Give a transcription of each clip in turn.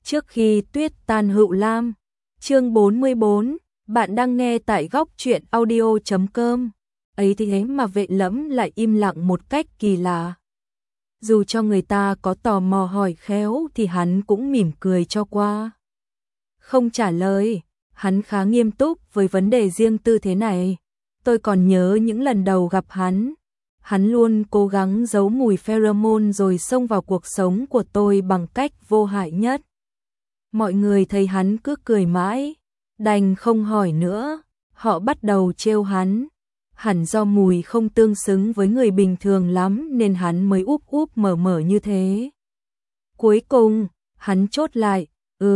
Trước khi tuyết tan Hựu Lam. Chương 44, bạn đang nghe tại góc truyện audio.com. Ấy thế mà Vệ Lẫm lại im lặng một cách kỳ lạ. Dù cho người ta có tò mò hỏi khéo thì hắn cũng mỉm cười cho qua. Không trả lời, hắn khá nghiêm túc với vấn đề riêng tư thế này. Tôi còn nhớ những lần đầu gặp hắn luôn cố gắng giấu mùi pheromone rồi xông vào cuộc sống của tôi bằng cách vô hại nhất. Mọi người thấy hắn cứ cười mãi, đành không hỏi nữa, họ bắt đầu trêu hắn. Hẳn do mùi không tương xứng với người bình thường lắm nên hắn mới úp úp mở mở như thế. Cuối cùng, hắn chốt lại,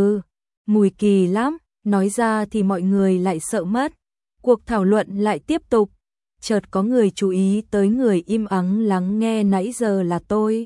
mùi kỳ lắm, nói ra thì mọi người lại sợ mất. Cuộc thảo luận lại tiếp tục, chợt có người chú ý tới người im ắng lắng nghe nãy giờ là tôi.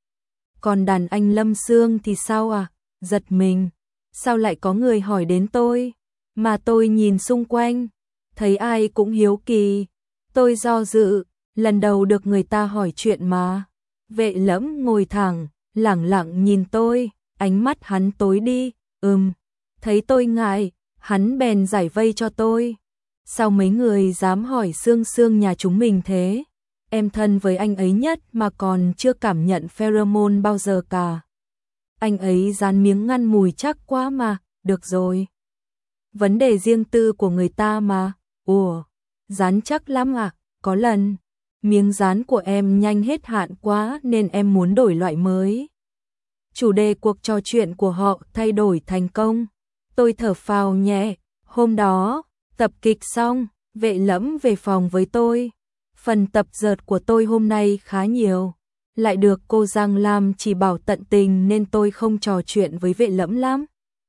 Còn đàn anh Lâm Sương thì sao à? Giật mình, sao lại có người hỏi đến tôi? Mà tôi nhìn xung quanh, thấy ai cũng hiếu kỳ. Tôi do dự, lần đầu được người ta hỏi chuyện mà. Vệ Lẫm ngồi thẳng, lẳng lặng nhìn tôi, ánh mắt hắn tối đi, thấy tôi ngại, hắn bèn giải vây cho tôi. Sao mấy người dám hỏi Sương Sương nhà chúng mình thế? Em thân với anh ấy nhất mà còn chưa cảm nhận pheromone bao giờ cả. Anh ấy dán miếng ngăn mùi chắc quá mà, được rồi. Vấn đề riêng tư của người ta mà. Dán chắc lắm à? Có lần, miếng dán của em nhanh hết hạn quá nên em muốn đổi loại mới. Chủ đề cuộc trò chuyện của họ thay đổi thành công. Tôi thở phào nhẹ, hôm đó, tập kịch xong, Vệ Lẫm về phòng với tôi. Phần tập dượt của tôi hôm nay khá nhiều. Lại được cô Giang Lam chỉ bảo tận tình nên tôi không trò chuyện với Vệ Lẫm lắm.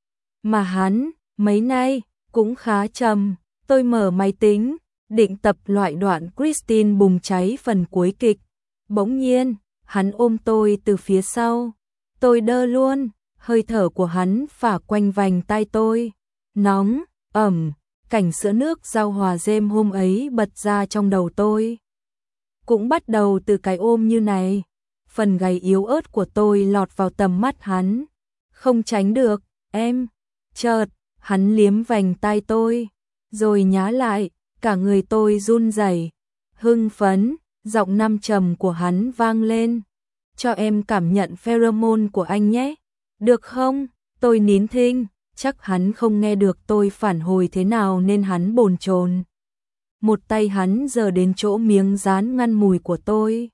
Mà hắn, mấy nay, cũng khá trầm. Tôi mở máy tính, định tập loại đoạn Christine bùng cháy phần cuối kịch. Bỗng nhiên, hắn ôm tôi từ phía sau. Tôi đơ luôn, hơi thở của hắn phả quanh vành tai tôi. Nóng, ẩm, cảnh sữa nước giao hòa dêm hôm ấy bật ra trong đầu tôi. Cũng bắt đầu từ cái ôm như này. Phần gầy yếu ớt của tôi lọt vào tầm mắt hắn. Không tránh được, em. Chợt, hắn liếm vành tai tôi, rồi nhá lại, cả người tôi run rẩy. Hưng phấn, giọng nam trầm của hắn vang lên. Cho em cảm nhận pheromone của anh nhé. Được không? Tôi nín thinh, chắc hắn không nghe được tôi phản hồi thế nào nên hắn bồn chồn. Một tay hắn giở đến chỗ miếng dán ngăn mùi của tôi.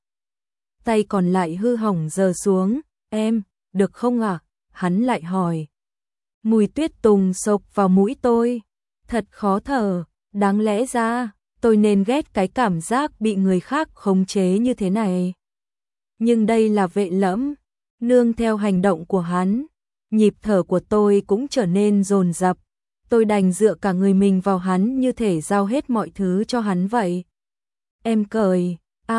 Tay còn lại hư hỏng giở xuống. Em, được không ạ? Hắn lại hỏi. Mùi tuyết tùng xộc vào mũi tôi. Thật khó thở, đáng lẽ ra, tôi nên ghét cái cảm giác bị người khác khống chế như thế này. Nhưng đây là Vệ Lẫm, nương theo hành động của hắn, nhịp thở của tôi cũng trở nên dồn dập. Tôi đành dựa cả người mình vào hắn như thể giao hết mọi thứ cho hắn vậy. Em cười,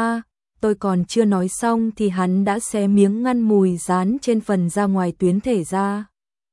tôi còn chưa nói xong thì hắn đã xé miếng ngăn mùi dán trên phần ra ngoài tuyến thể ra.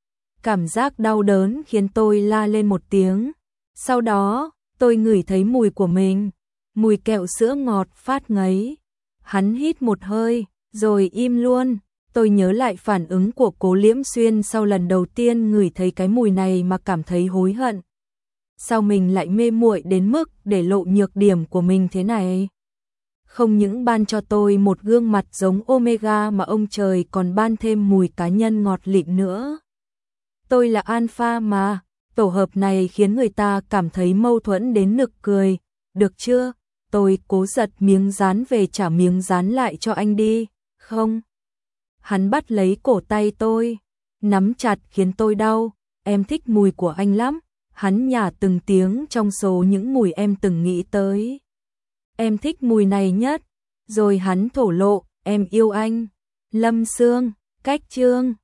Cảm giác đau đớn khiến tôi la lên một tiếng. Sau đó, tôi ngửi thấy mùi của mình, mùi kẹo sữa ngọt phát ngấy. Hắn hít một hơi, rồi im luôn. Tôi nhớ lại phản ứng của Cố Liễm Xuyên sau lần đầu tiên ngửi thấy cái mùi này mà cảm thấy hối hận. Sao mình lại mê muội đến mức để lộ nhược điểm của mình thế này? Không những ban cho tôi một gương mặt giống Omega mà ông trời còn ban thêm mùi cá nhân ngọt lịm nữa. Tôi là alpha mà, tổ hợp này khiến người ta cảm thấy mâu thuẫn đến nực cười. Được chưa? Tôi cố giật miếng dán về trả miếng dán lại cho anh đi. Không. Hắn bắt lấy cổ tay tôi, nắm chặt khiến tôi đau. Em thích mùi của anh lắm. Hắn nhả từng tiếng trong số những mùi em từng nghĩ tới. Em thích mùi này nhất. Rồi hắn thổ lộ, em yêu anh. Lâm Sương, cách chương.